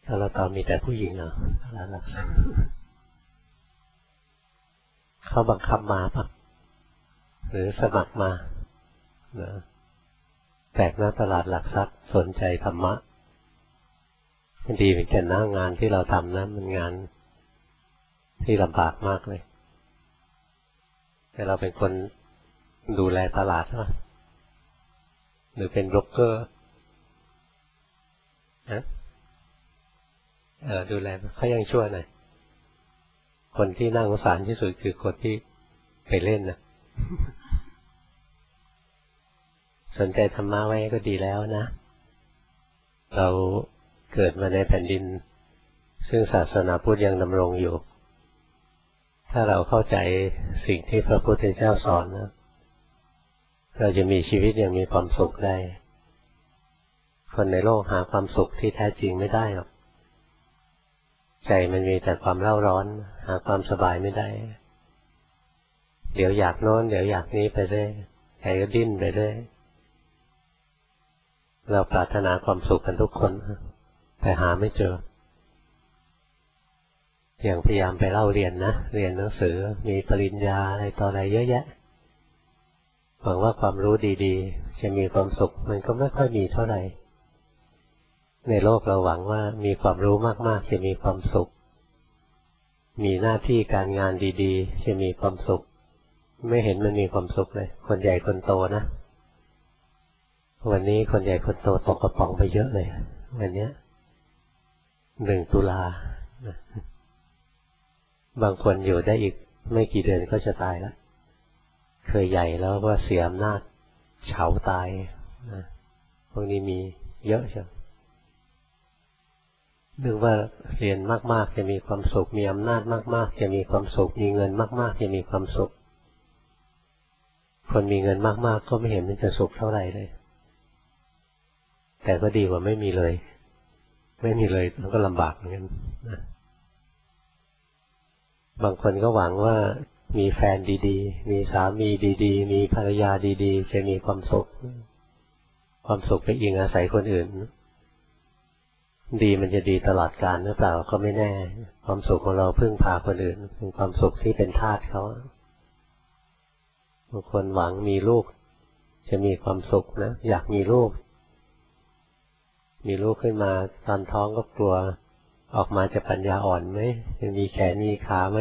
ถ้าเราตอบมีแต่ผู้หญิงเหรอเขาบังคับมาปะหรือสมัครมาแปลกหน้าตลาดหลักทรัพย์สนใจธรรมะดีเหมือนกันนะงานที่เราทำนะมันงานที่ลำบากมากเลยแต่เราเป็นคนดูแลตลาดป่ะหรือเป็นโบรกเกอร์นะดูแลเขายังชั่วหน่อยคนที่น่าสงสารที่สุดคือคนที่ไปเล่นนะสนใจธรรมะไว้ก็ดีแล้วนะเราเกิดมาในแผ่นดินซึ่งศาสนาพุทธยังดำรงอยู่ถ้าเราเข้าใจสิ่งที่พระพุทธเจ้าสอนนะเราจะมีชีวิตอย่างมีความสุขได้คนในโลกหาความสุขที่แท้จริงไม่ได้หรอกใจมันมีแต่ความเร่าร้อนหาความสบายไม่ได้เดี๋ยวอยากโน้นเดี๋ยวอยากนี้ไปเรื่อยใจก็ดิ้นไปเรื่อยเราปรารถนาความสุขกันทุกคนแต่หาไม่เจออย่างพยายามไปเล่าเรียนนะเรียนหนังสือมีปริญญาอะไรต่ออะไรเยอะแยะหวังว่าความรู้ดีๆจะมีความสุขมันก็ไม่ค่อยมีเท่าไหร่ในโลกเราหวังว่ามีความรู้มากๆจะมีความสุขมีหน้าที่การงานดีๆจะมีความสุขไม่เห็นมันมีความสุขเลยคนใหญ่คนโตนะวันนี้คนใหญ่คนโตตกกระป๋องไปเยอะเลยวันนี้1 ตุลาบางคนอยู่ได้อีกไม่กี่เดือนก็จะตายแล้วเคยใหญ่แล้วก็เสียอำนาจเฉาตายนะพวกนี้มีเยอะใช่นึกว่าเรียนมากๆจะมีความสุขมีอำนาจมากๆจะมีความสุขมีเงินมากๆจะมีความสุขคนมีเงินมากๆก็ไม่เห็นมันจะสุขเท่าไหร่เลยแต่ก็ดีกว่าไม่มีเลยไม่มีเลยมันก็ลำบากเหมือนกันนะบางคนก็หวังว่ามีแฟนดีๆมีสามีดีๆมีภรรยาดีๆจะมีความสุขความสุขไปอิงอาศัยคนอื่นดีมันจะดีตลอดกาลหรือเปล่าก็ไม่แน่ความสุขของเราพึ่งพาคนอื่นเป็นความสุขที่เป็นทาสเขาบางคนหวังมีลูกจะมีความสุขนะอยากมีลูกขึ้นมาตอนท้องก็กลัวออกมาจะปัญญาอ่อนไหมจะมีแขนมีขาไหม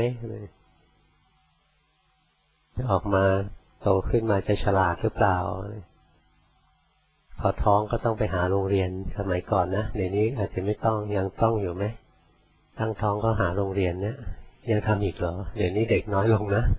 จะออกมาโตขึ้นมาจะฉลาดหรือเปล่าพอท้องก็ต้องไปหาโรงเรียนสมัยก่อนนะเดี๋ยวนี้อาจจะไม่ต้องยังต้องอยู่ไหมตั้งท้องก็หาโรงเรียนเนี่ยยังทำอีกเหรอเดี๋ยวนี้เด็กน้อยลงนะ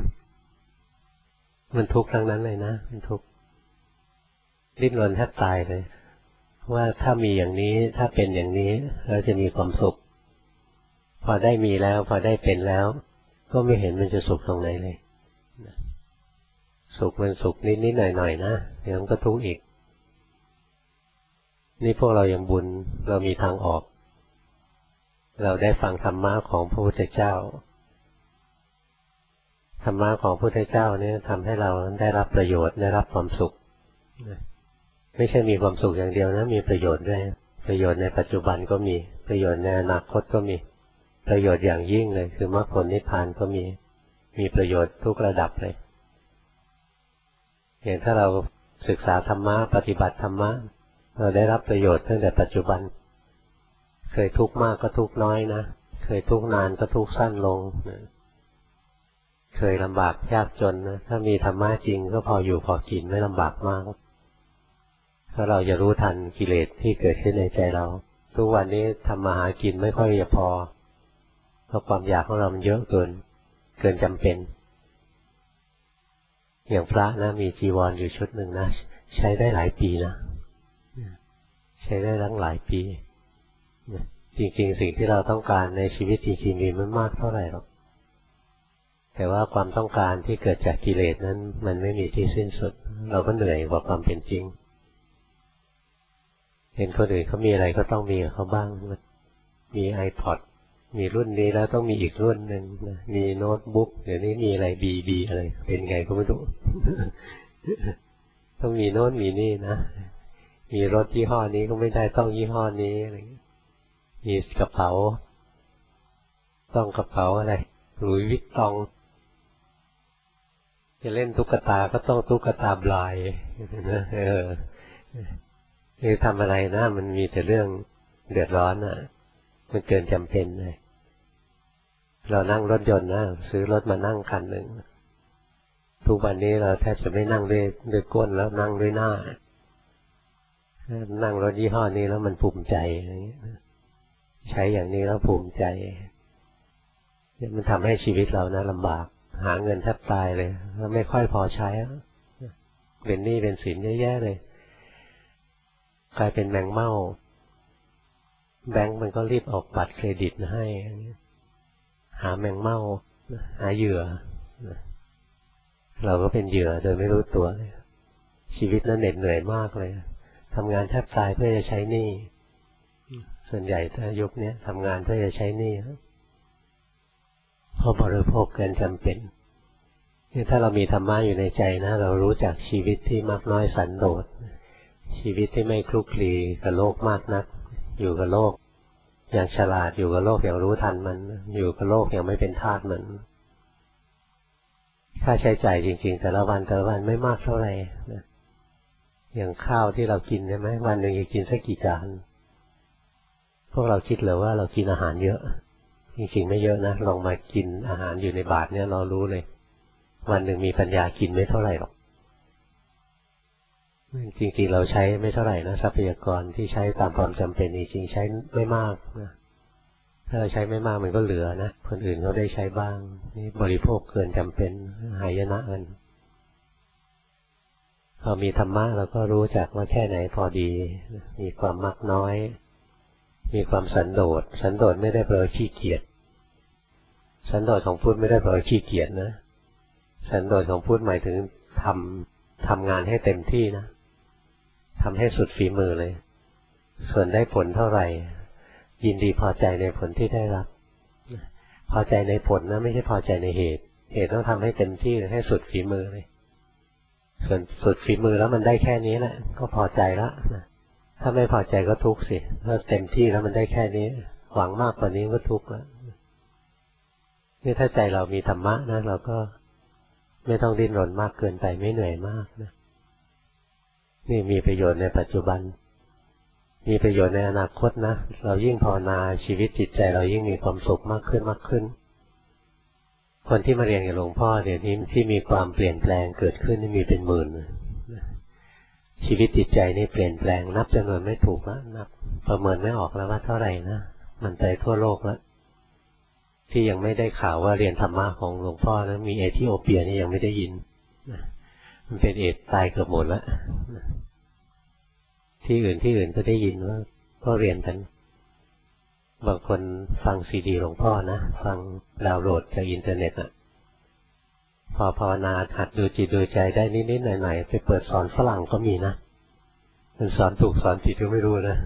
มันทุกข์ทั้งนั้นเลยนะมันทุกข์ดิ้นรนแทบตายเลยว่าถ้ามีอย่างนี้ถ้าเป็นอย่างนี้เราจะมีความสุขพอได้มีแล้วพอได้เป็นแล้วก็ไม่เห็นมันจะสุขตรงไหนเลยสุขมันสุขนิดๆหน่อยๆนะเดี๋ยวมันก็ทุกข์อีกนี่พวกเรายังบุญเรามีทางออกเราได้ฟังธรรมะของพระพุทธเจ้าธรรมะของพระพุทธเจ้าเนี่ยทำให้เราได้รับประโยชน์ได้รับความสุขไม่ใช่มีความสุขอย่างเดียวนะมีประโยชน์ด้วยประโยชน์ในปัจจุบันก็มีประโยชน์ในอนาคตก็มีประโยชน์อย่างยิ่งเลยคือมรรคผลนิพพานก็มีประโยชน์ทุกระดับเลยอย่างถ้าเราศึกษาธรรมะปฏิบัติธรรมะเราได้รับประโยชน์ตั้งแต่ปัจจุบันเคยทุกข์มากก็ทุกข์น้อยนะเคยทุกข์นานก็ทุกข์สั้นลงเคยลำบากยากจนนะถ้ามีธรรมะจริงก็พออยู่พอกินไม่ลำบากมากถ้าเราจะรู้ทันกิเลสที่เกิดขึ้นในใจเราทุกวันนี้ทำมาหากินไม่ค่อยจะพอเพราะความอยากของเรามันเยอะเกินจำเป็นอย่างพระนะมีจีวรอยู่ชุดหนึ่งนะใช้ได้หลายปีนะใช้ได้ตั้งหลายปีจริงๆสิ่งที่เราต้องการในชีวิตจริงๆมีไม่มากเท่าไหร่หรอกแต่ว่าความต้องการที่เกิดจากกิเลสนั้นมันไม่มีที่สิ้นสุดเราก็เหนื่อยกว่าความเป็นจริงเห็นคนอื่นเขามีอะไรก็ต้องมีกับเขาบ้างมี iPod มีรุ่นนี้แล้วต้องมีอีกรุ่นหนึ่งมีโน้ตบุ๊กเดี๋ยวนี้มีอะไรบีอะไรเป็นไงก็ไม่รู้ ต้องมีโน้ตมีนี่นะมีรถยี่ห้อนี้ก็ไม่ได้ต้องยี่ห้อนี้อะไรมีกระเป๋าต้องกระเป๋าอะไรหลุยส์วิตตองจะเล่นตุ๊กตาก็ต้องตุ๊กตาบลายนะคือทำอะไรนะมันมีแต่เรื่องเดือดร้อนอ่ะมันเกินจำเป็นเลยเรานั่งรถยนต์นะซื้อรถมานั่งคันหนึ่งทุกวันนี้เราแทบจะไม่นั่งด้วยก้นแล้วนั่งด้วยหน้านั่งรถยี่ห้อนี้แล้วมันภูมิใจใช้อย่างนี้แล้วภูมิใจมันทำให้ชีวิตเรานะลำบากหาเงินแทบตายเลยแล้วไม่ค่อยพอใช้เป็นหนี้เป็นสินเยอะแยะเลยกลายเป็นแมงเม่าแบงก์มันก็รีบออกบัตรเครดิตให้หาแมงเม่าหาเหยื่อเราก็เป็นเหยื่อโดยไม่รู้ตัวเลยชีวิตนั้นเหน็ดเหนื่อยมากเลยทำงานแทบตายเพื่อจะใช้หนี้ส่วนใหญ่ถ้ายุคนี้ทำงานเพื่อจะใช้หนี้เพราะบริโภคเกินจำเป็นถ้าเรามีธรรมะอยู่ในใจนะเรารู้จักชีวิตที่มากน้อยสันโดษชีวิตที่ไม่คลุกคลีกับโลกมากนักอยู่กับโลกอย่างฉลาดอยู่กับโลกอย่างรู้ทันมันอยู่กับโลกอย่างไม่เป็นทาสมันค่าใช้จ่ายจริงๆแต่ละวันไม่มากเท่าไหร่อย่างข้าวที่เรากินใช่ไหมวันหนึ่งจะกินสักกี่จานพวกเราคิดเหรอว่าเรากินอาหารเยอะจริงๆไม่เยอะนะลองมากินอาหารอยู่ในบาตรเนี่ยเรารู้เลยวันหนึ่งมีปัญญากินไม่เท่าไหร่หรอกจริงๆเราใช้ไม่เท่าไหร่นะทรัพยากรที่ใช้ตามความจำเป็นจริงๆใช้ไม่มากนะถ้าเราใช้ไม่มากมันก็เหลือนะคนอื่นเขาได้ใช้บ้างนี่บริโภคเกินจำเป็นหายนะกันพอมีธรรมะเราก็รู้จักว่าแค่ไหนพอดีมีความมักน้อยมีความสันโดษสันโดษไม่ได้แปลว่าขี้เกียจสันโดษของพุทธไม่ได้แปลว่าขี้เกียจนะสันโดษของพุทธหมายถึงทำงานให้เต็มที่นะทำให้สุดฝีมือเลยส่วนได้ผลเท่าไหร่ยินดีพอใจในผลที่ได้รับพอใจในผลนะไม่ใช่พอใจในเหตุต้องทำให้เต็มที่ให้สุดฝีมือเลยส่วนสุดฝีมือแล้วมันได้แค่นี้แหละก็พอใจละถ้าไม่พอใจก็ทุกข์สิถ้าเต็มที่แล้วมันได้แค่นี้หวังมากกว่านี้ก็ทุกข์แล้วนี่ถ้าใจเรามีธรรมะนะเราก็ไม่ต้องดิ้นรนมากเกินไปไม่เหนื่อยมากนะนี่มีประโยชน์ในปัจจุบันมีประโยชน์ในอนาคตนะเรายิ่งภาวนาชีวิตจิตใจเรายิ่งมีความสุขมากขึ้นคนที่มาเรียนกับหลวงพ่อเดี๋ยวนี้ที่มีความเปลี่ยนแปลงเกิดขึ้นนี่มีเป็นหมื่นชีวิตจิตใจนี่เปลี่ยนแปลงนับจำนวนไม่ถูกแล้วนับประเมินไม่ออกแล้วว่าเท่าไหร่นะมันไปทั่วโลกแล้วที่ยังไม่ได้ข่าวว่าเรียนธรรมะของหลวงพ่อนะมีเอธิโอเปียนี่ยังไม่ได้ยินมันเป็นเอดตายเกือบหมดแล้วที่อื่นก็ได้ยินว่าก็เรียนกันบางคนฟังซีดีหลวงพ่อนะฟังดาวน์โหลดจากอินเทอร์เน็ตพอภาวนาหัดดูจิตดูใจได้นิดๆหน่อยๆไปเปิดสอนฝรั่งก็มีนะมันสอนถูกสอนผิดก็ไม่รู้นะ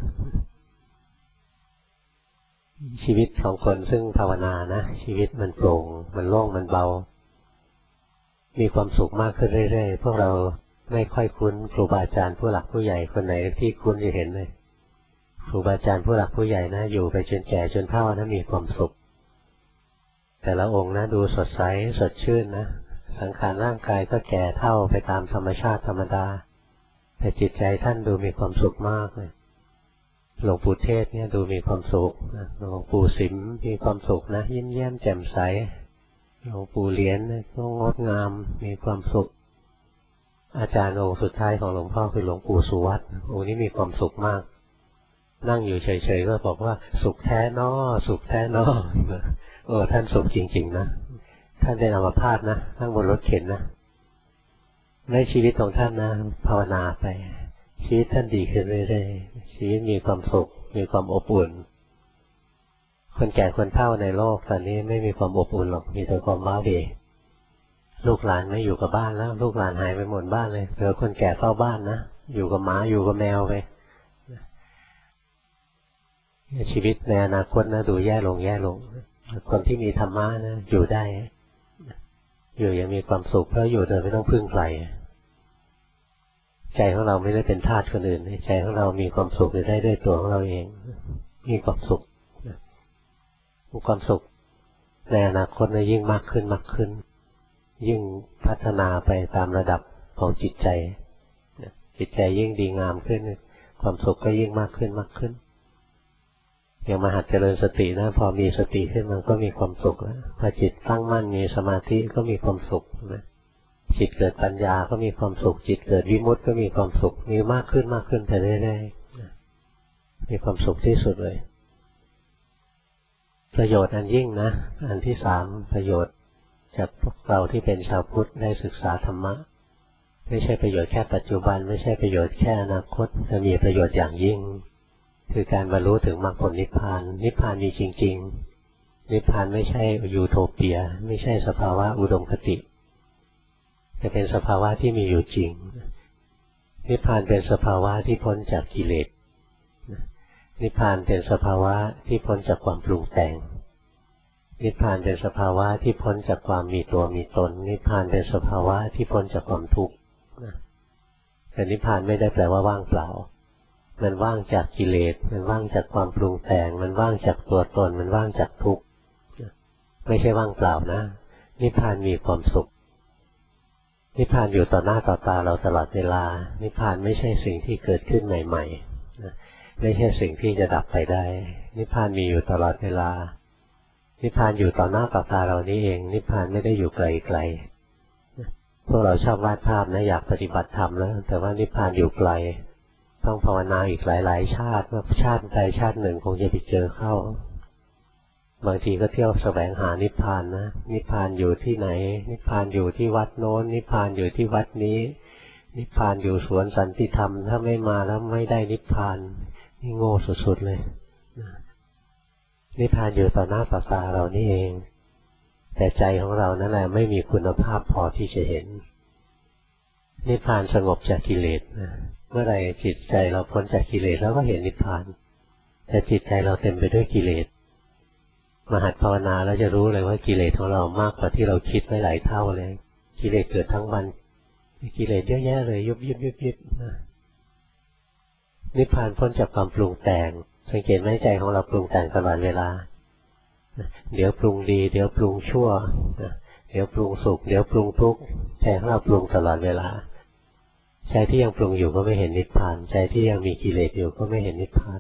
ชีวิตของคนซึ่งภาวนานะชีวิตมันโปร่งมันโล่งมันเบามีความสุขมากขึ้นเรื่อยๆพวกเราไม่ค่อยคุ้นครูบาอาจารย์ผู้หลักผู้ใหญ่คนไหนที่คุ้นจะเห็นเลยครูบาอาจารย์ผู้หลักผู้ใหญ่นะอยู่ไปจนแก่จนเฒ่านะมีความสุขแต่ละองค์นะดูสดใสสดชื่นนะสังขารร่างกายก็แก่เฒ่าไปตามธรรมชาติธรรมดาแต่จิตใจท่านดูมีความสุขมากเลยหลวงปู่เทศเนี่ยดูมีความสุขหลวงปู่สิมมีความสุขนะยิ้มแย้มแจ่มใสหลวงปู่เหรียญก็งดงามมีความสุขอาจารย์องค์สุดท้ายของหลวงพ่อคือหลวงปู่สุวัตองค์นี้มีความสุขมากนั่งอยู่เฉยๆก็บอกว่าสุขแท้นอสุขแท้นอท่านสุขจริงๆนะท่านได้อัมพาตนะนั่งบนรถเข็นนะในชีวิตของท่านนะภาวนาไปชีวิตท่านดีขึ้นเรื่อยๆชีวิตมีความสุขมีความอบอุ่นคนแก่คนเฒ่าในโลกตอนนี้ไม่มีความอบอุ่นหรอกมีแต่ความว้าเหวลูกหลานไม่อยู่กับบ้านแล้วลูกหลานหายไปหมดบ้านเลยเหลือคนแก่เฝ้าบ้านนะอยู่กับหมาอยู่กับแมวไปชีวิตในอนาคตนะดูแย่ลงคนที่มีธรรมะนะอยู่ได้อยู่ยังมีความสุขเพราะอยู่โดยไม่ต้องพึ่งใครใจของเราไม่ได้เป็นทาสคนอื่นใจของเรามีความสุขได้ด้วยตัวของเราเองมีความสุขความสุขในอนาคตจะยิ่งมากขึ้นมากขึ้นยิ่งพัฒนาไปตามระดับของจิตใจจิตใจยิ่งดีงามขึ้นความสุขก็ยิ่งมากขึ้นมากขึ้นอย่างมาหัดเจริญสตินะพอมีสติขึ้นมันก็มีความสุขแล้วพอจิตตั้งมั่นมีสมาธิก็มีความสุขนะจิตเกิดปัญญาก็มีความสุขจิตเกิดวิมุตติก็มีความสุขมีมากขึ้นมากขึ้นไปเรื่อยๆมีความสุขที่สุดเลยประโยชน์อันยิ่งนะอันที่สามประโยชน์จากพวกเราที่เป็นชาวพุทธได้ศึกษาธรรมะไม่ใช่ประโยชน์แค่ปัจจุบันไม่ใช่ประโยชน์แค่อนาคตจะมีประโยชน์อย่างยิ่งคือการบรรลุถึงมรรคผลนิพพานนิพพานมีจริงๆนิพพานไม่ใช่ยูโทเปียไม่ใช่สภาวะอุดมคติแต่เป็นสภาวะที่มีอยู่จริงนิพพานเป็นสภาวะที่พ้นจากกิเลสนิพพานเป็นสภาวะที่พ้นจากความปรุงแต่งนิพพานเป็นสภาวะที่พ้นจากความมีตัวมีตนนิพพานเป็นสภาวะที่พ้นจากความทุกข์แต่นิพพานไม่ได้แปลว่าว่างเปล่ามันว่างจากกิเลสมันว่างจากความปรุงแต่งมันว่างจากตัวตนมันว่างจากทุกข์ไม่ใช่ว่างเปล่านะนิพพานมีความสุขนิพพานอยู่ต่อหน้าต่อตาเราตลอดเวลานิพพานไม่ใช่สิ่งที่เกิดขึ้นใหม่ๆไม่ใช่สิ่งที่จะดับไปได้นิพพานมีอยู่ตลอดเวลานิพพานอยู่ต่อหน้าต่อตาเรานี่เองนิพพานไม่ได้อยู่ไกลๆพวกเราชอบวาดภาพนะอยากปฏิบัติธรรมแล้วแต่ว่านิพพานอยู่ไกลต้องภาวนาอีกหลายๆชาติว่าชาติใดชาติหนึ่งคงจะไปเจอเข้าบางทีก็เที่ยวแสวงหานิพพานนะนิพพานอยู่ที่ไหนนิพพานอยู่ที่วัดโน้นนิพพานอยู่ที่วัดนี้นิพพานอยู่สวนสันติธรรมถ้าไม่มาแล้วไม่ได้นิพพานนี่โง่สุดๆเลยนิพพานอยู่ต่อหน้าต่อตาเรานี่เองแต่ใจของเรานั่นแหละไม่มีคุณภาพพอที่จะเห็นนิพพานสงบจากกิเลสเมื่อไรจิตใจเราพ้นจากกิเลสแล้วก็เห็นนิพพานแต่จิตใจเราเต็มไปด้วยกิเลสมาหัดภาวนาแล้วจะรู้เลยว่ากิเลสของเรามากกว่าที่เราคิดไว้หลายเท่าเลยกิเลสเกิดทั้งวันกิเลสเยอะแยะเลยยุบยิบยุบยิบนิพพานพ้นจากความปรุงแต่งสังเกตไหมใจของเราปรุงแต่งตลอดเวลาเดี๋ยวปรุงดีเดี๋ยวปรุงชั่วเดี๋ยวปรุงสุขเดี๋ยวปรุงทุกข์ใจของเราปรุงตลอดเวลาใจที่ยังปรุงอยู่ก็ไม่เห็นนิพพานใจที่ยังมีกิเลสอยู่ก็ไม่เห็นนิพพาน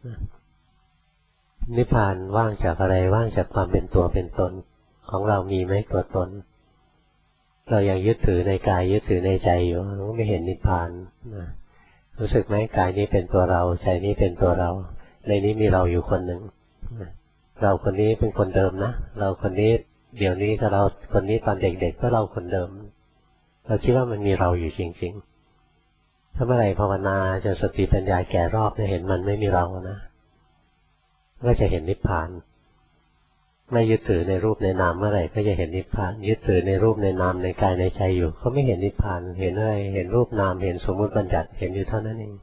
นิพพานว่างจากอะไรว่างจากความเป็นตัวเป็นตนของเรามีไหมตัวตนเรายังยึดถือในกายยึดถือในใจอยู่ก็ไม่เห็นนิพพานรู้สึกไหมกายนี้เป็นตัวเราใจนี้เป็นตัวเราในนี้มีเราอยู่คนหนึ่งเราคนนี้เป็นคนเดิมนะเราคนนี้เดี๋ยวนี้กับเราคนนี้ตอนเด็กๆก็เราคนเดิมเราคิดว่ามันมีเราอยู่จริงๆถ้าเมื่อไหร่ภาวนาจนสติปัญญาแก่รอบจะเห็นมันไม่มีเรานะก็จะเห็นนิพพานไม่ยึดถือในรูปในนามเมื่อไหร่ก็จะเห็นนิพพานยึดถือในรูปในนามในกายในใจอยู่ก็ไม่เห็นนิพพานเห็นอะไรเห็นรูปนามเห็นสมมุติบัญญัติเห็นอยู่เท่านั้นเอง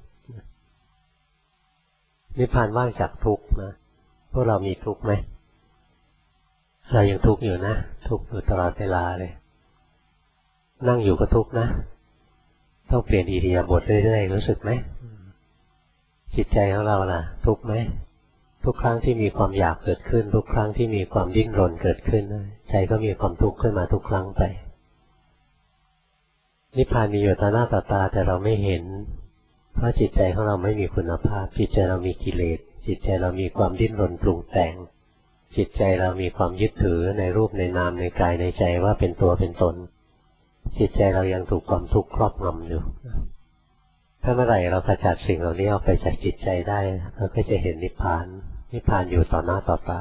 นิพพานว่างจากทุกข์นะพวกเรามีทุกข์ไหมเรายังทุกข์อยู่นะทุกข์อยู่ตลอดเวลาเลยนั่งอยู่ก็ทุกข์นะต้องเปลี่ยนอิริยาบถเรื่อยๆรู้สึกไหมจิตใจของเราล่ะทุกข์ไหมทุกครั้งที่มีความอยากเกิดขึ้นทุกครั้งที่มีความดิ้นรนเกิดขึ้นใจก็มีความทุกข์ขึ้นมาทุกครั้งไปนิพพานมีอยู่ต่อหน้าต่อตาแต่เราไม่เห็นเพราะจิตใจของเราไม่มีคุณภาพจิตใจเรามีกิเลสจิตใจเรามีความดิ้นรนปรุงแต่งจิตใจเรามีความยึดถือในรูปในนามในกายในใจว่าเป็นตัวเป็นตนจิตใจเรายังถูกความทุกข์ครอบงำอยู่ถ้าเมื่อไหร่เราขจัดสิ่งเหล่านี้ออกไปจากจิตใจได้เราก็จะเห็นนิพพานนิพพานอยู่ต่อหน้าต่อตา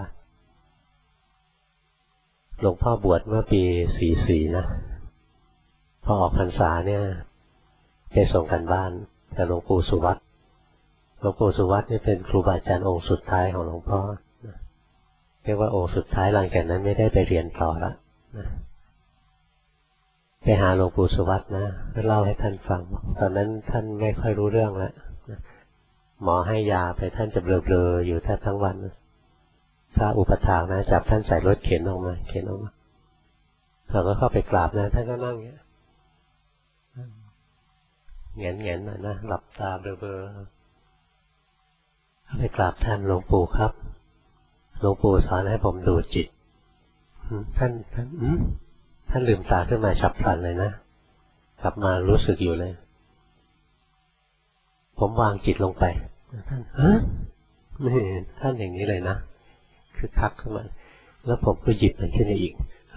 หลวงพ่อบวชเมื่อปี44นะพอออกพรรษาเนี่ยไปส่งกันบ้านกับหลวงปู่สุวัตหลวงปู่สุวัตนี่เป็นครูบาอาจารย์องค์สุดท้ายของหลวงพ่อเรียกว่าองค์สุดท้ายหลังจากนั้นไม่ได้ไปเรียนต่อละไปหาหลวงปู่สุวัตนะเล่าให้ท่านฟังตอนนั้นท่านไม่ค่อยรู้เรื่องแล้วหมอให้ยาไปท่านจะเบลอๆอยู่แทบทั้งวันพระอุปถากนะจับท่านใส่รถเข็นออกมาเราก็เข้าไปกราบนะท่านก็นั่งอย่างเงี้ยแงนๆหน่อยนะหลับตาเบลอๆเข้าไปกราบท่านหลวงปู่ครับหลวงปู่สอนให้ผมดูจิตท่านลืมตาขึ้นมาฉับพลันเลยนะกลับมารู้สึกอยู่เลยผมวางจิตลงไปท่านนี่ท่านอย่างนี้เลยนะคือคักขึ้นมาแล้วผมก็หยิบมันขึ้นมาอีก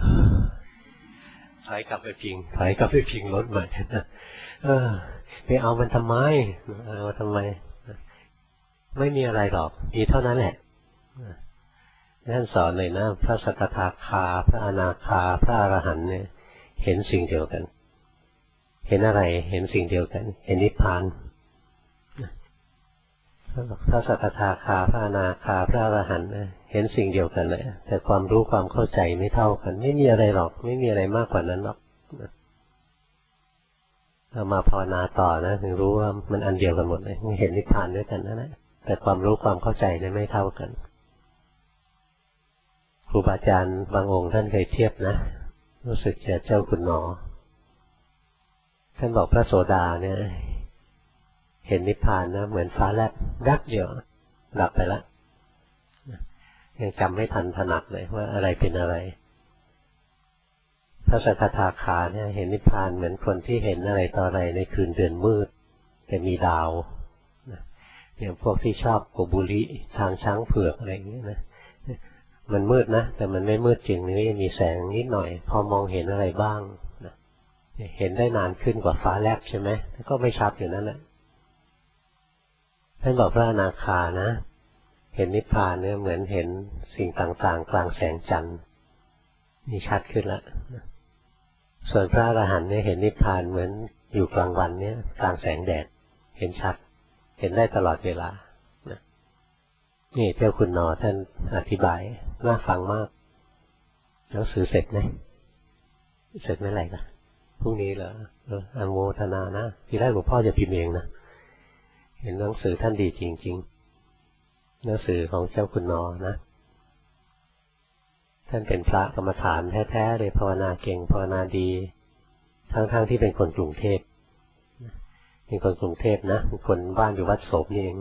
ถอยกลับไปพิงรถใหม่ไปเอามันทำไมเอาทำไมไม่มีอะไรหรอกมีเท่านั้นแหละท่านสอนเลยนะพระสกทาคาพระอนาคาพระอรหันต์เนี่ยเห็นสิ่งเดียวกันเห็นอะไรเห็นสิ่งเดียวกันเห็นนิพพานพระสกทาคาพระอนาคาพระอรหันต์เห็นสิ่งเดียวกันเลยแต่ความรู้ความเข้าใจไม่เท่ากันไม่มีอะไรหรอกไม่มีอะไรมากกว่านั้นหรอกเรามาภาวนาต่อนะถึงรู้ว่ามันอันเดียวกันหมดเลยเห็นนิพพานด้วยกันนั่นแหละแต่ความรู้ความเข้าใจเนี่ยไม่เท่ากันครูบาอาจารย์บางองค์ท่านเคยเทียบนะรู้สึกจะเจ้าคุณหนอท่านบอกพระโสดาเนี่ยเห็นนิพพานนะเหมือนฟ้าแลบดักเดียวหลับไปแล้วยังจำไม่ทันถนัดเลยว่าอะไรเป็นอะไรพระสกทาคาเนี่ยเห็นนิพพานเหมือนคนที่เห็นอะไรต่ออะไรในคืนเดือนมืดแต่มีดาวอย่างพวกที่ชอบโกบุริทางช้างเผือกอะไรอย่างเงี้ยนะมันมืดนะแต่มันไม่มืดจริงนี่ยังมีแสงนิดหน่อยพอมองเห็นอะไรบ้างนะเห็นได้นานขึ้นกว่าฟ้าแลบใช่ไหมก็ไม่ชัดอยู่นั่นแหละท่านบอกพระอนาคานะเห็นนิพพานเนี่ยเหมือนเห็นสิ่งต่างๆกลางแสงจันทร์นี่ชัดขึ้นแล้วส่วนพระอรหันต์เนี่ยเห็นนิพพานเหมือนอยู่กลางวันเนี่ยกลางแสงแดดเห็นชัดเห็นได้ตลอดเวลานี่เจ้าคุณนอท่านอธิบายน่าฟังมากหนังสือเสร็จไหมเสร็จเมื่อไหร่ล่ะพรุ่งนี้เหรออนุโมทนานะทีแรกหลวงพ่อจะพิมพ์เองนะเห็นหนังสือท่านดีจริงๆหนังสือของเจ้าคุณนอนะท่านเป็นพระกรรมฐานแท้ๆเลยภาวนาเก่งภาวนาดีทั้งที่เป็นคนกรุงเทพเป็นคนกรุงเทพนะเป็นคนบ้านอยู่วัดโสมนี่เอง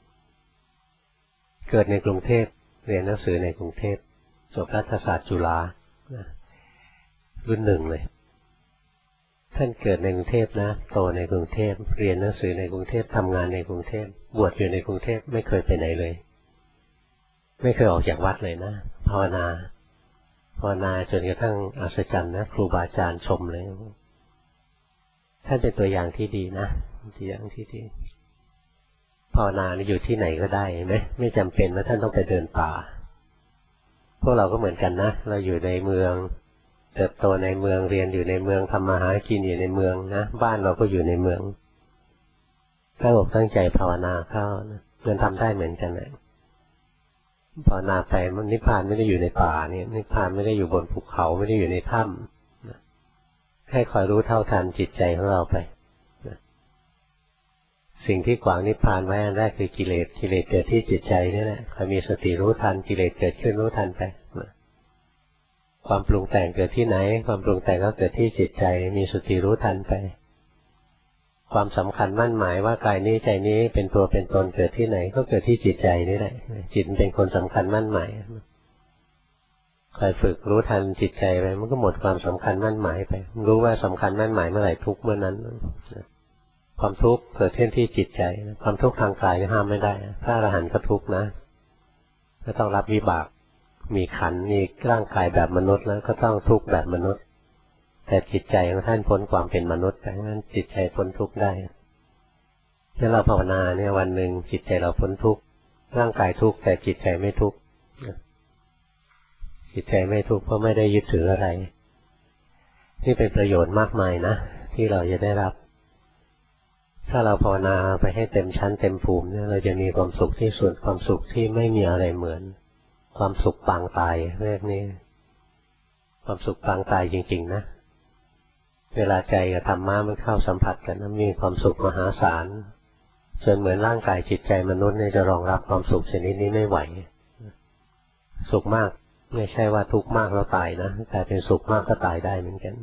เกิดในกรุงเทพเรียนหนังสือในกรุงเทพจบรัฐศาสตร์จุฬารุ่นหนึ่งเลยท่านเกิดในกรุงเทพนะโตในกรุงเทพเรียนหนังสือในกรุงเทพทำงานในกรุงเทพบวชอยู่ในกรุงเทพไม่เคยไปไหนเลยไม่เคยออกจากวัดเลยนะภาวนาจนกระทั่งอัศจรรย์นะครูบาอาจารย์ชมเลยท่านเป็นตัวอย่างที่ดีนะตัวอย่างที่ดีภาวนาอยู่ที่ไหนก็ได้ไหมไม่จำเป็นว่าท่านต้องไปเดินป่าพวกเราก็เหมือนกันนะเราอยู่ในเมืองเติบโตในเมืองเรียนอยู่ในเมืองทำมาหากินอยู่ในเมืองนะบ้านเราก็อยู่ในเมืองถ้าอกตั้งใจภาวนาเข้ามันทำได้เหมือนกันนะภาวนาไปมันนิพพานไม่ได้อยู่ในป่าเนี่ยนิพพานไม่ได้อยู่บนภูเขาไม่ได้อยู่ในถ้ำให้คอยรู้เท่าทันจิตใจของเราไปสิ่งที่ขวางนิพพานไว้อันแรกคือกิเลสเกิดที่จิตใจนี่แหละคอยมีสติรู้ทันกิเลสเกิดขึ้นรู้ทันไปความปรุงแต่งเกิดที่ไหนความปรุงแต่งก็เกิดที่จิตใจมีสติรู้ทันไปความสำคัญมั่นหมายว่ากายนี้ใจนี้เป็นตัวเป็นตนเกิดที่ไหนก็เกิดที่จิตใจนี่แหละจิตเป็นคนสำคัญมั่นหมายคอยฝึกรู้ทันจิตใจไปมันก็หมดความสำคัญมั่นหมายไปรู้ว่าสำคัญมั่นหมายเมื่อไหร่ทุกเมื่อนั้นความทุกข์เกิดขึ้นที่จิตใจความทุกข์ทางกายห้ามไม่ได้พระอรหันต์ก็ทุกข์นะก็ต้องรับวิบากมีขันธ์มีร่างกายแบบมนุษย์แล้วก็ต้องทุกข์แบบมนุษย์แต่จิตใจของท่านพ้นความเป็นมนุษย์ไปงั้นจิตใจพ้นทุกข์ได้ถ้าเราภาวนาเนี่ยวันหนึ่งจิตใจเราพ้นทุกข์ร่างกายทุกข์แต่จิตใจไม่ทุกข์จิตใจไม่ทุกข์เพราะไม่ได้ยึดถืออะไรนี่เป็นประโยชน์มากมายนะที่เราจะได้รับถ้าเราภาวนาไปให้เต็มชั้นเต็มภูมิเนี่ยเราจะมีความสุขที่สุดความสุขที่ไม่มีอะไรเหมือนความสุขปางตายเรียกนี่ความสุขปางตายจริงๆนะเวลาใจกับธรรมะมันเข้าสัมผัสกันมีความสุขมหาศาลจนเหมือนร่างกายจิตใจมนุษย์เนี่ยจะรองรับความสุขชนิดนี้ไม่ไหวสุขมากไม่ใช่ว่าทุกข์มากแล้วตายนะแต่เป็นสุขมากก็ตายได้เหมือนกัน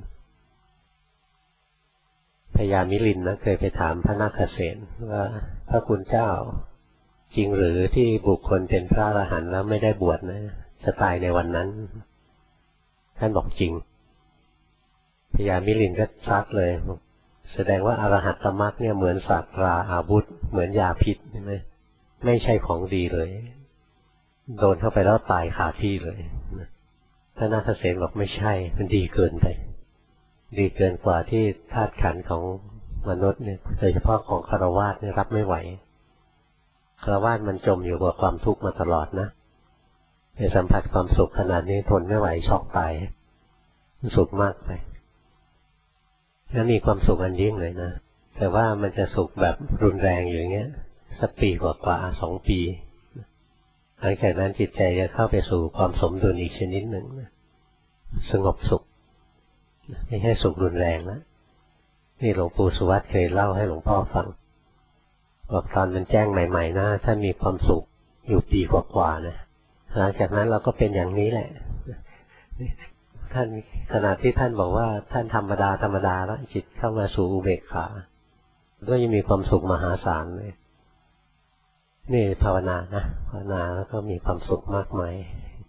พญามิลินนะเคยไปถามพระนาคเษนว่าพระคุณเจ้าจริงหรือที่บุคคลเป็นพระอรหันต์แล้วไม่ได้บวชนะจะตายในวันนั้นท่านบอกจริงพญามิลินก็ซัดเลยแสดงว่าอรหัตตมรรคเนี่ยเหมือนศาสตราอาวุธเหมือนยาพิษใช่ไหมไม่ใช่ของดีเลยโดนเข้าไปแล้วตายคาที่เลยท่านนาถเสนบอกไม่ใช่มันดีเกินไปดีเกินกว่าที่ธาตุขันธ์ของมนุษย์เนี่ยโดยเฉพาะของฆราวาสเนี่ยรับไม่ไหวฆราวาสมันจมอยู่กับความทุกข์มาตลอดนะไปสัมผัสความสุขขนาดนี้ทนไม่ไหวช็อกตายมันสุขมากไปแล้วมีความสุขอันยิ่งเลยนะแต่ว่ามันจะสุขแบบรุนแรงอย่างเงี้ยสักปีกว่า2 ปีหลังจากนั้นจิตใจจะเข้าไปสู่ความสมดุลอีกชนิดหนึ่งสงบสุขไม่ใช่สุขรุนแรงนะนี่หลวงปู่สุวัตเคยเล่าให้หลวงพ่อฟังบอกตอนมันแจ้งใหม่ๆนะท่านมีความสุขอยู่ปีกว่าๆนะหลังจากนั้นเราก็เป็นอย่างนี้แหละท่านขณะที่ท่านบอกว่าท่านธรรมดาแล้วจิตเข้ามาสู่อุเบกขาก็ยังมีความสุขมหาศาลเลยนี่ภาวนานะภาวนาแล้วก็มีความสุขมากมาย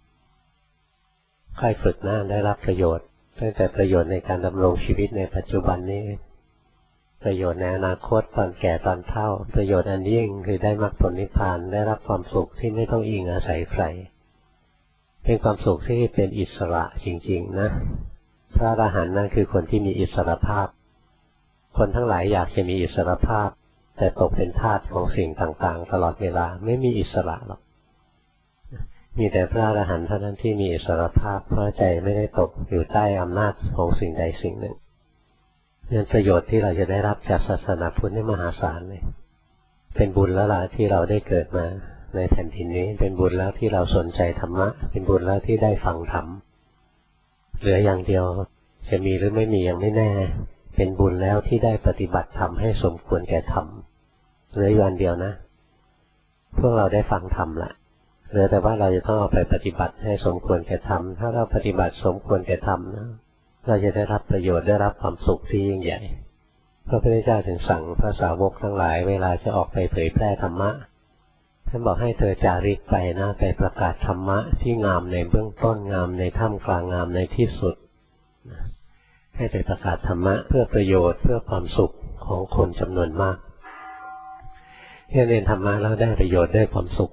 ค่อยฝึกนะได้รับประโยชน์ตั้งแต่ประโยชน์ในการดำรงชีวิตในปัจจุบันนี้ประโยชน์ในอนาคตตอนแก่ตอนเฒ่าประโยชน์อันยิ่งคือได้มรรคผลนิพพานได้รับความสุขที่ไม่ต้องอิงอาศัยใครเป็นความสุขที่เป็นอิสระจริงๆนะพระอรหันต์นั่นคือคนที่มีอิสรภาพคนทั้งหลายอยากจะมีอิสรภาพแต่ตกเป็นทาสของสิ่งต่างๆตลอดเวลาไม่มีอิสระหรอกมีแต่พระอรหันต์เท่านั้นที่มีอิสรภาพเพราะใจไม่ได้ตกอยู่ใต้อำนาจของสิ่งใดสิ่งหนึ่งนั่นประโยชน์ที่เราจะได้รับจากศาสนาพุทธนี่มหาศาลเลยเป็นบุญแล้วล่ะที่เราได้เกิดมาในแผ่นดินนี้เป็นบุญแล้วที่เราสนใจธรรมะเป็นบุญแล้วที่ได้ฟังธรรมเหลืออย่างเดียวจะมีหรือไม่มียังไม่แน่เป็นบุญแล้วที่ได้ปฏิบัติธรรมให้สมควรแก่ธรรมเหลืออยู่อันเดียวนะพวกเราได้ฟังธรรมละเหลือแต่ว่าเราจะต้องเอาไปปฏิบัติให้สมควรแก่ธรรมถ้าเราปฏิบัติสมควรแก่ธรรมนะเราจะได้รับประโยชน์ได้รับความสุขที่ยิ่งใหญ่พระพุทธเจ้าถึงสั่งพระสาวกทั้งหลายเวลาจะออกไปเผยแพร่ธรรมะท่านบอกให้เธอจาริกไปนะไปประกาศธรรมะที่งามในเบื้องต้นงามในท่ามกลางงามในที่สุดให้ไปประกาศธรรมะเพื่อประโยชน์เพื่อความสุขของคนจำนวนมากที่เรียนธรรมะแล้วได้ประโยชน์ได้ความสุข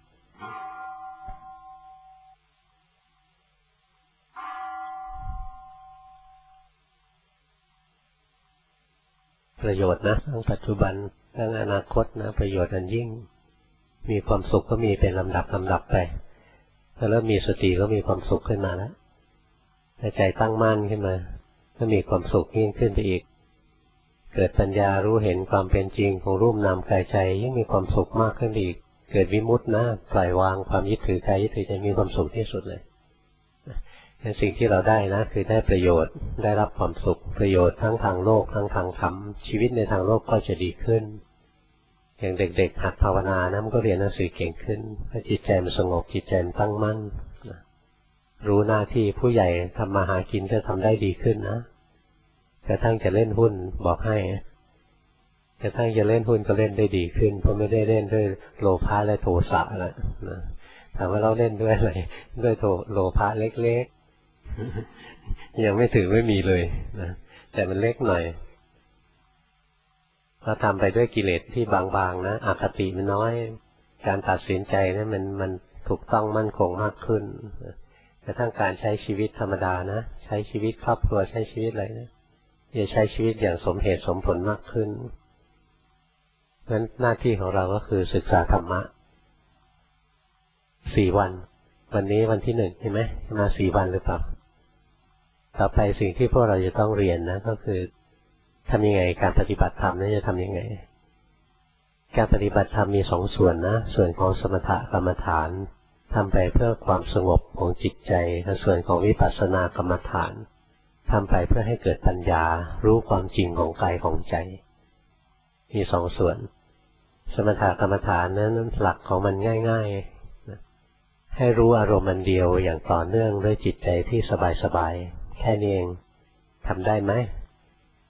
ประโยชน์นะทั้งปัจจุบันทั้งอนาคตนะประโยชน์อันยิ่งมีความสุขก็มีเป็นลำดับไปแล้วมีสติก็มีความสุขขึ้นมาแล้วใจตั้งมั่นขึ้นมาก็มีความสุขยิ่งขึ้นไปอีกเกิดปัญญารู้เห็นความเป็นจริงของรูปนามกายใจยิ่งมีความสุขมากขึ้นอีกเกิดวิมุตตินะปล่อยวางความยึดถือกายยึดถือใจมีความสุขที่สุดเลยเป็นสิ่งที่เราได้นะคือได้ประโยชน์ได้รับความสุขประโยชน์ทั้งทางโลกทั้งทางธรรมชีวิตในทางโลกก็จะดีขึ้นอย่างเด็กๆหัดภาวนานะมันก็เรียนหนังสือเก่งขึ้นเพราะจิตใจมันสงบจิตใจมันตั้งมั่นรู้หน้าที่ผู้ใหญ่ทำมาหากินก็ทำได้ดีขึ้นนะกระทั่งจะเล่นหุ้นบอกให้กระทั่งจะเล่นหุ้นก็เล่นได้ดีขึ้นเพราะไม่ได้เล่นด้วยโลภะและโทสะแล้วนะถามว่าเราเล่นด้วยอะไรด้วยโลภะเล็กๆยังไม่ถือไม่มีเลยนะแต่มันเล็กหน่อยเราทำไปด้วยกิเลสที่บางๆนะอคติมันน้อยการตัดสินใจนะมันถูกต้องมั่นคงมากขึ้นกระทั่งการใช้ชีวิตธรรมดานะใช้ชีวิตครอบครัวใช้ชีวิตอะไรนะจะใช้ชีวิตอย่างสมเหตุสมผลมากขึ้นนั้นหน้าที่ของเราก็คือศึกษาธรรมะ4 วันวันนี้วันที่1เห็นไหมมา4 วันหรือเปล่าต่อไปสิ่งที่พวกเราจะต้องเรียนนะก็คือทำยังไงการปฏิบัติธรรมนั้นจะทำยังไงการปฏิบัติธรรมมี2 ส่วนนะส่วนของสมถกรรมฐานทำไปเพื่อความสงบของจิตใจและส่วนของวิปัสสนากรรมฐานทำไปเพื่อให้เกิดปัญญารู้ความจริงของกายของใจมี2 ส่วนสมถกรรมฐานนั้นหลักของมันง่ายๆให้รู้อารมณ์อันเดียวอย่างต่อเนื่องด้วยจิตใจที่สบายๆแค่นี้เองทำได้ไหม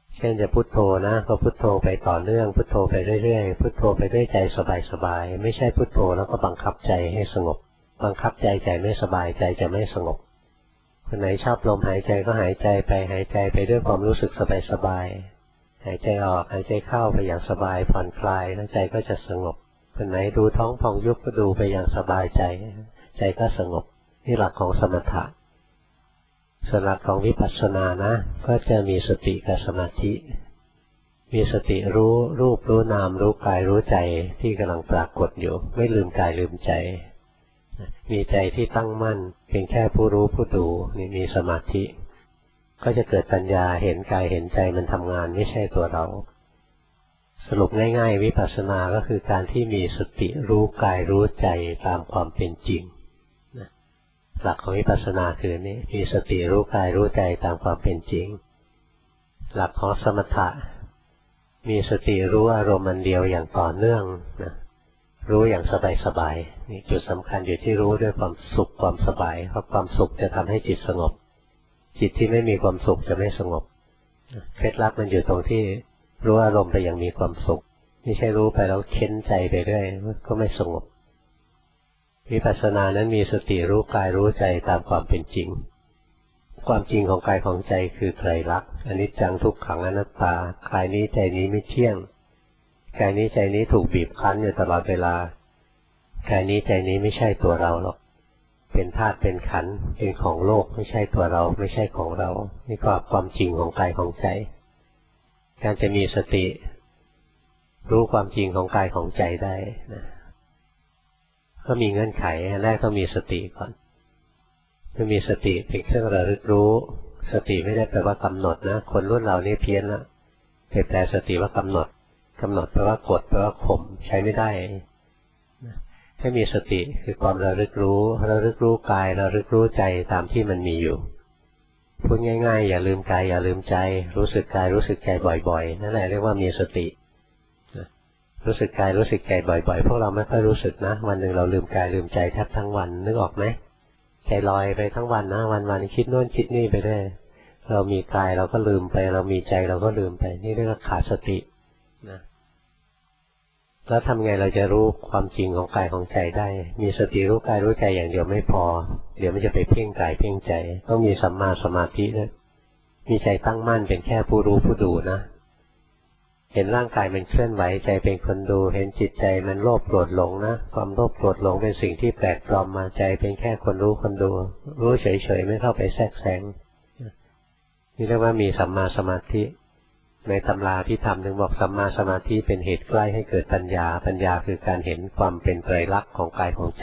เช่นจะพุทโธนะก็พุทโธไปต่อเนื่องพุทโธไปเรื่อยๆพุทโธไปด้วยใจสบายๆไม่ใช่พุทโธแล้วก็บังคับใจให้สงบบังคับใจใจไม่สบายใจจะไม่สงบคนไหนชอบลมหายใจก็หายใจไปด้วยความรู้สึกสบายๆหายใจออกหายใจเข้าไปอย่างสบายผ่อนคลายแล้วใจก็จะสงบคนไหนดูท้องพองยุบก็ดูไปอย่างสบายใจใจก็สงบนี่หลักของสมถะส่วนหลักของวิปัสสนานะก็จะมีสติกับสมาธิมีสติรู้รูปรู้นามรู้กายรู้ใจที่กำลังปรากฏอยู่ไม่ลืมกายลืมใจมีใจที่ตั้งมั่นเพียงแค่ผู้รู้ผู้ดูนี่มีสมาธิก็จะเกิดปัญญาเห็นกายเห็นใจมันทำงานไม่ใช่ตัวเราสรุปง่ายๆวิปัสสนาก็คือการที่มีสติรู้กายรู้ใจตามความเป็นจริงหลักของวิปัสสนาคือนี้มีสติรู้กายรู้ใจตามความเป็นจริงหลักของสมถะมีสติรู้อารมณ์อันเดียวอย่างต่อเนื่องนะรู้อย่างสบายๆนี่จุดสำคัญอยู่ที่รู้ด้วยความสุขความสบายเพราะความสุขจะทำให้จิตสงบจิตที่ไม่มีความสุขจะไม่สงบเคล็ดลับมันอยู่ตรงที่รู้อารมณ์ไปอย่างมีความสุขไม่ใช่รู้ไปแล้วเค้นใจไปเรื่อยก็ไม่สงบวิปัสสนานั้นมีสติรู้กายรู้ใจตามความเป็นจริงความจริงของกายของใจคือไตรลักษณ์อนิจจังทุกขังอนัตตากายนี้ใจนี้ไม่เที่ยงกายนี้ใจนี้ถูกบีบคั้นอยู่ตลอดเวลากายนี้ใจนี้ไม่ใช่ตัวเราหรอกเป็นธาตุเป็นขันธ์เป็นของโลกไม่ใช่ตัวเราไม่ใช่ของเรานี่ก็ความจริงของกายของใจการจะมีสติรู้ความจริงของกายของใจได้นะก็มีเงื่อนไขแรกต้องมีสติก่อนต้องมีสติเป็นเครื่องระลึกรู้สติไม่ได้แปลว่ากำหนดนะคนรุ่นเรานี่เพี้ยนละไปแปลสติว่ากำหนดแปลว่ากดแปลว่าข่มใช้ไม่ได้ให้มีสติคือความระลึกรู้กายระลึกรู้ใจตามที่มันมีอยู่พูดง่ายๆอย่าลืมกายอย่าลืมใจรู้สึกกายรู้สึกใจบ่อยๆนั่นแหละเรียกว่ามีสติรู้สึกกายรู้สึกใจบ่อยๆพวกเราไม่ค่อยรู้สึกนะวันหนึ่งเราลืมกายลืมใจแทบทั้งวันนึกออกไหมใจลอยไปทั้งวันนะวันคิดโน่นคิดนี่ไปได้เรามีกายเราก็ลืมไปเรามีใจเราก็ลืมไปนี่เรียกว่าขาดสตินะแล้วทำไงเราจะรู้ความจริงของกายของใจได้มีสติรู้กายรู้ใจอย่างเดียวไม่พอเดี๋ยวมันจะไปเพ่งกายเพ่งใจต้องมีสัมมาสมาธิด้วยมีใจตั้งมั่นเป็นแค่ผู้รู้ผู้ดูนะเห็นร่างกายมันเคลื่อนไหวใจเป็นคนดูเห็นจิตใจมันโลภโกรธหลงนะความโลภโกรธหลงเป็นสิ่งที่แปลกปลอมมาใจเป็นแค่คนรู้คนดูรู้เฉยๆไม่เข้าไปแทรกแซงนี่เรียกว่ามีสัมมาสมาธิในตำราพิธรรมถึงบอกสัมมาสมาธิเป็นเหตุใกล้ให้เกิดปัญญาคือการเห็นความเป็นไตรลักษณ์ของกายของใจ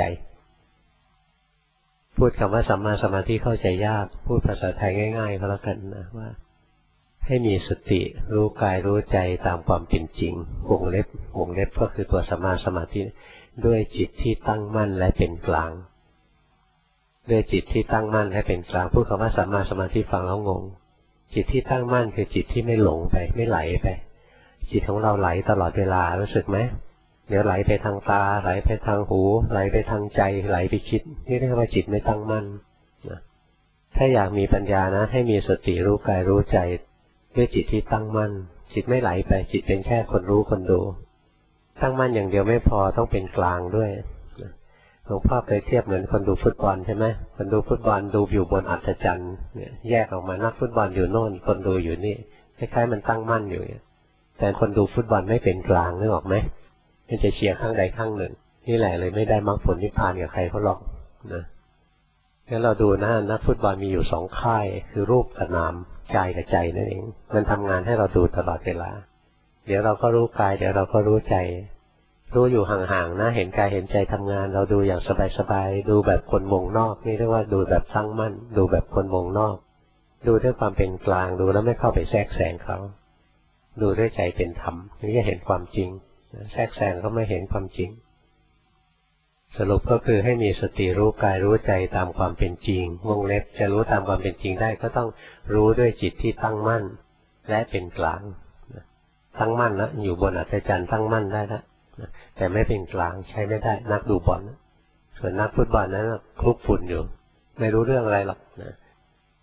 พูดคำว่าสัมมาสมาธิเข้าใจยากพูดภาษาไทยง่ายๆก็แล้วกันนะว่าให้มีสติรู้กายรู้ใจตามความเป็นจริงวงเล็บก็คือตัวสัมมาสมาธิด้วยจิตที่ตั้งมั่นและเป็นกลางด้วยจิตที่ตั้งมั่นและเป็นกลางพูดคำว่าสัมมาสมาธิฟังแล้วงงจิตที่ตั้งมั่นคือจิตที่ไม่หลงไปไม่ไหลไปจิตของเราไหลตลอดเวลารู้สึกไหมเดี๋ยวไหลไปทางตาไหลไปทางหูไหลไปทางใจไหลไปคิดนี่เรียกว่าจิตไม่ตั้งมั่นถ้าอยากมีปัญญานะให้มีสติรู้กายรู้ใจด้วยจิตที่ตั้งมั่นจิตไม่ไหลไปจิตเป็นแค่คนรู้คนดูตั้งมั่นอย่างเดียวไม่พอต้องเป็นกลางด้วยหลวงพ่อเคยเทียบเหมือนคนดูฟุตบอลใช่ไหมคนดูฟุตบอลดูอยู่บนอัศจรรย์เนี่ยแยกออกมานักฟุตบอลอยู่โน่นคนดูอยู่นี่คล้ายๆมันตั้งมั่นอยู่แต่คนดูฟุตบอลไม่เป็นกลางนึกออกไหมมันจะเชียร์ข้างใดข้างหนึ่งนี่แหละเลยไม่ได้มรรคผลนิพพานกับใครเขาหรอกนะงั้นเราดูนะนักฟุตบอลมีอยู่สองค่ายคือรูปกับนามกายกับใจนั่นเองมันทำงานให้เราดูตลอดเวลาเดี๋ยวเราก็รู้กายเดี๋ยวเราก็รู้ใจรู้อยู่ห่างๆนะเห็นกายเห็นใจทำงานเราดูอย่างสบายๆดูแบบคนวงนอกนี่เรียกว่าดูแบบตั้งมั่นดูแบบคนวงนอกดูด้วยความเป็นกลางดูแล้วไม่เข้าไปแทรกแซงเขาดูด้วยใจเป็นธรรมนี่จะเห็นความจริงแทรกแซงเขาไม่เห็นความจริงสรุปก็คือให้มีสติรู้กายรู้ใจตามความเป็นจริงวงเล็บจะรู้ตามความเป็นจริงได้ก็ต้องรู้ด้วยจิตที่ตั้งมั่นและเป็นกลางตั้งมั่นแล้วอยู่บนอัศจรรย์ตั้งมั่นได้แล้วแต่ไม่เป็นกลางใช้ไม่ได้นักดูบอลส่วนนักฟุตบอลนั้นคลุกฝุ่นอยู่ไม่รู้เรื่องอะไรหรอกนะ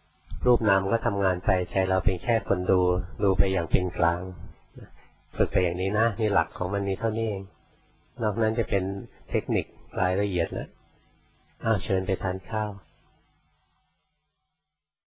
รูปนามก็ทำงานไปใจเราเป็นแค่คนดูไปอย่างเป็นกลางฝึกไปอย่างนี้นะนี่หลักของมันมีเท่านี้เองนอกนั้นจะเป็นเทคนิครายละเอียดแล้วเชิญไปทานข้าว